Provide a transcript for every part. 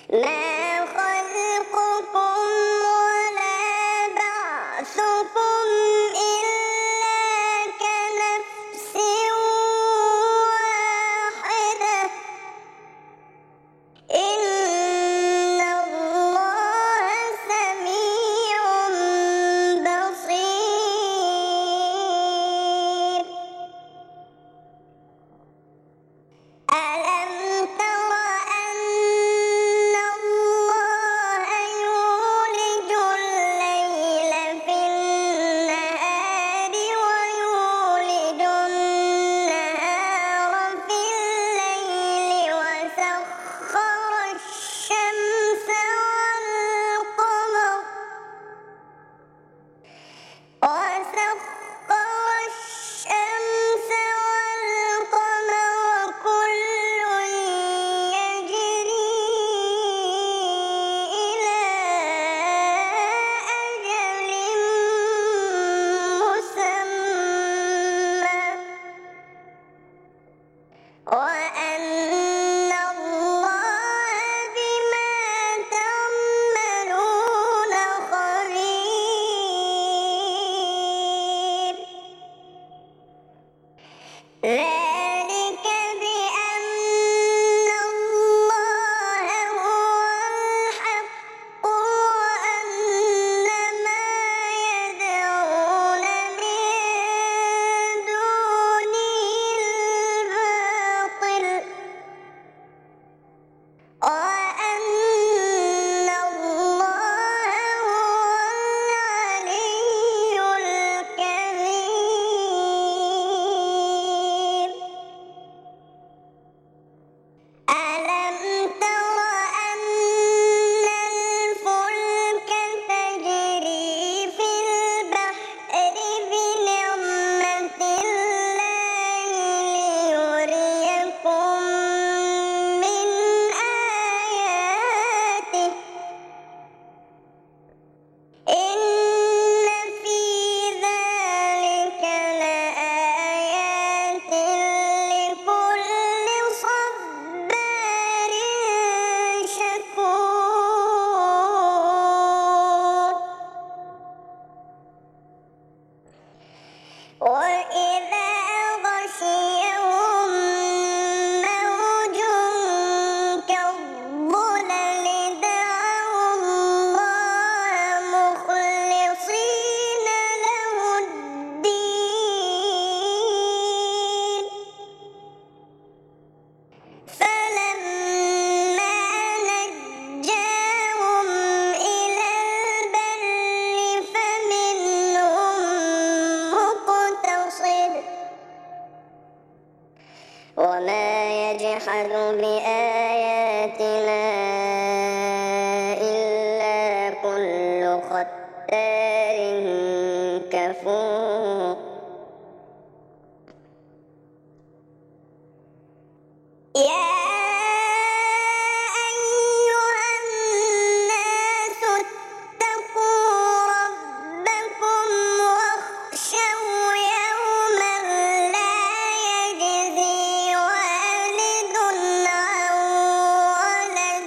ما خلقكم ولا بعثكم إلا كنفس واحدة إن الله سميع بصير ألم تر أن الله يولج الليل في النهار ويولج النهار في الليل وسخر الشمس والقمر كل يجري إلى أجل مسمى وأن الله بما تعملون خبير ذلك بأن الله هو الحق وأن ما يدعون من دونه الباطل وأن الله هو العلي الكبير ألم تر أن الفلك تجري في البحر بنعمة الله ليريكم من آياته إن في ذلك لآيات لكل صبار شكور وإذا غشيهم موج كالظلل دعوا الله مخلصين له الدين فلما نجاهم إلى البر فمنهم مقتصد وما يجحد بآياتنا إلا كل ختار كفور يا أيها الناس اتقوا ربكم واخشوا يوما لا يجزي والد عن ولده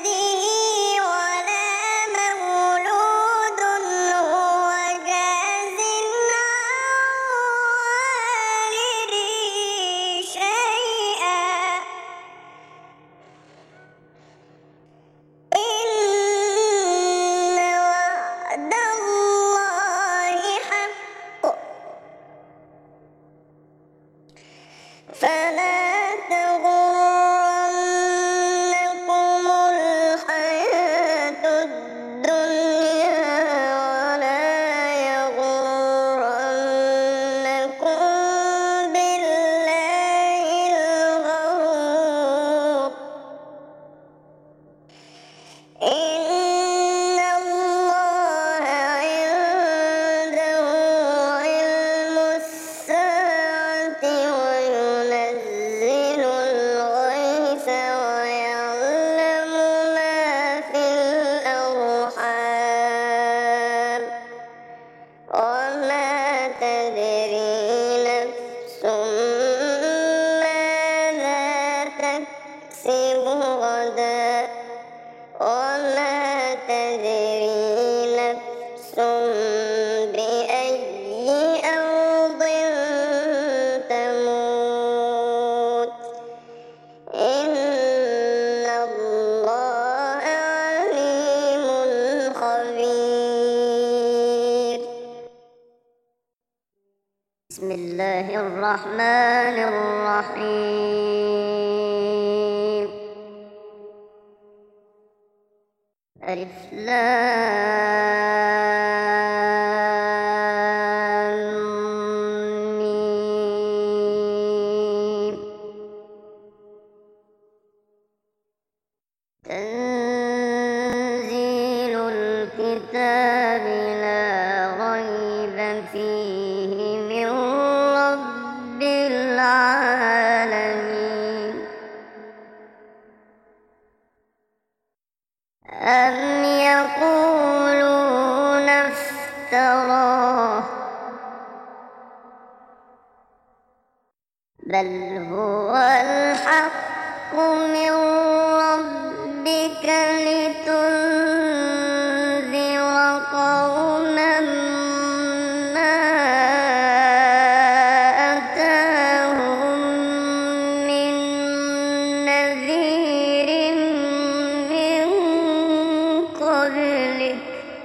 تدري نفس بأي أرض تموت إن الله عليم خبير. بسم الله الرحمن الرحيم. ألف لام ميم. تنزيل الكتاب لا ريب فيه من رب العالمين. أم يقولون افتراه بل هو الحق من ربك لتنذر قوما ما أتاهم من نذير من قبلك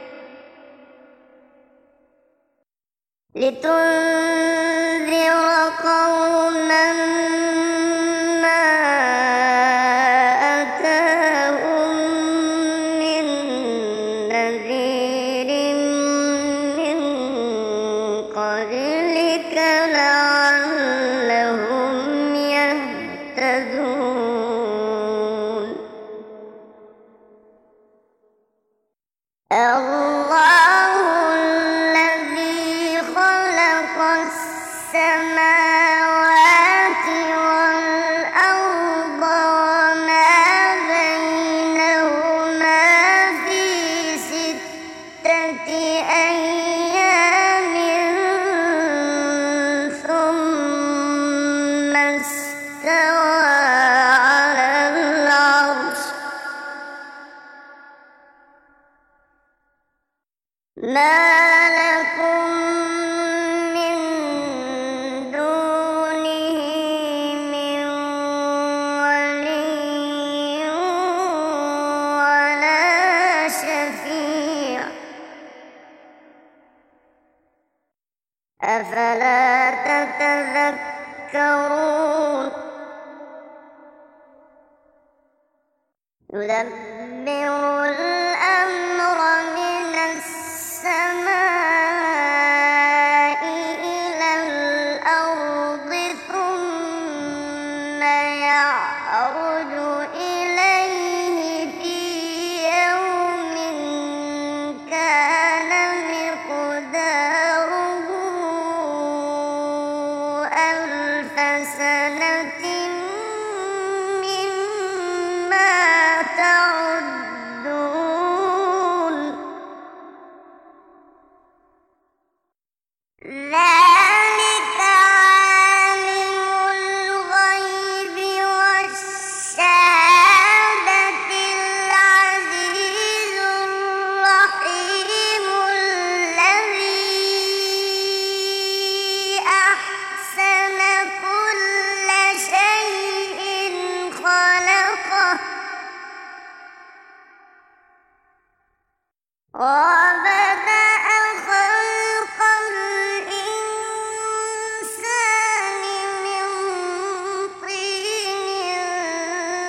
لتنذر قوما ما أتاهم من نذير من قبلك لعلهم يهتدون. الله الذي خلق السماوات والأرض وما بينهما في 6 أيام ثم استوى على العرش. ما لكم من دونه من ولي ولا شفيع أفلا تتذكرون. يدبر الأمر من السماء إلى الأرض ثم يعرج إليه في يوم كان مقداره 1000 سنة مما تعدون. ذلك عالم الغيب والشهادة العزيز الرحيم الذي أحسن كل شيء خلقه وبدأ خلق الإنسان من طين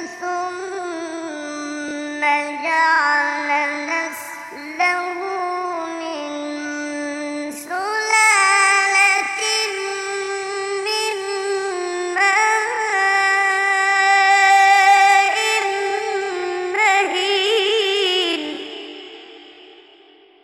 ثم جعل نسله من سلالة من ماء مهين.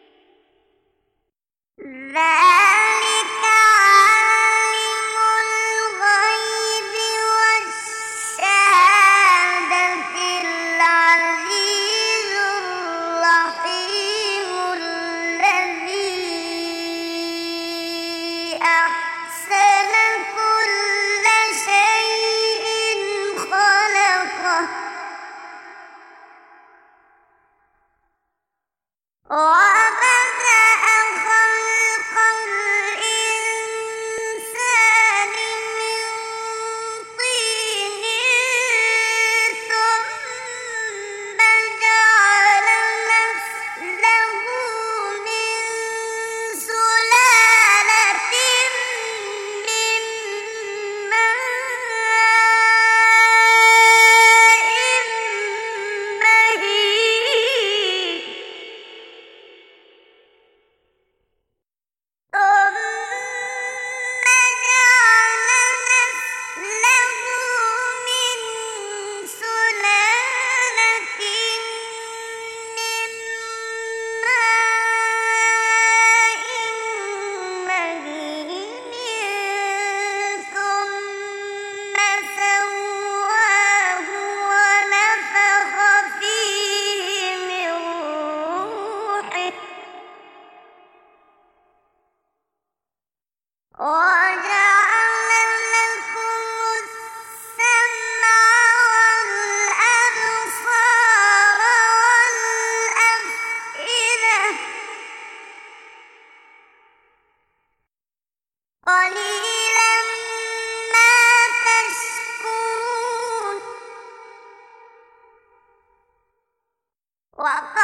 وبدأ خلق الإنسان من طين ثم جعل نسله من سلالة من ماء مهين ثم جعل نسله من سلالة من ماء مهين ثم سواه ونفخ فيه من روحه وجعل لكم السمع والأبصار والأفئدة قليلا ما تشكرون.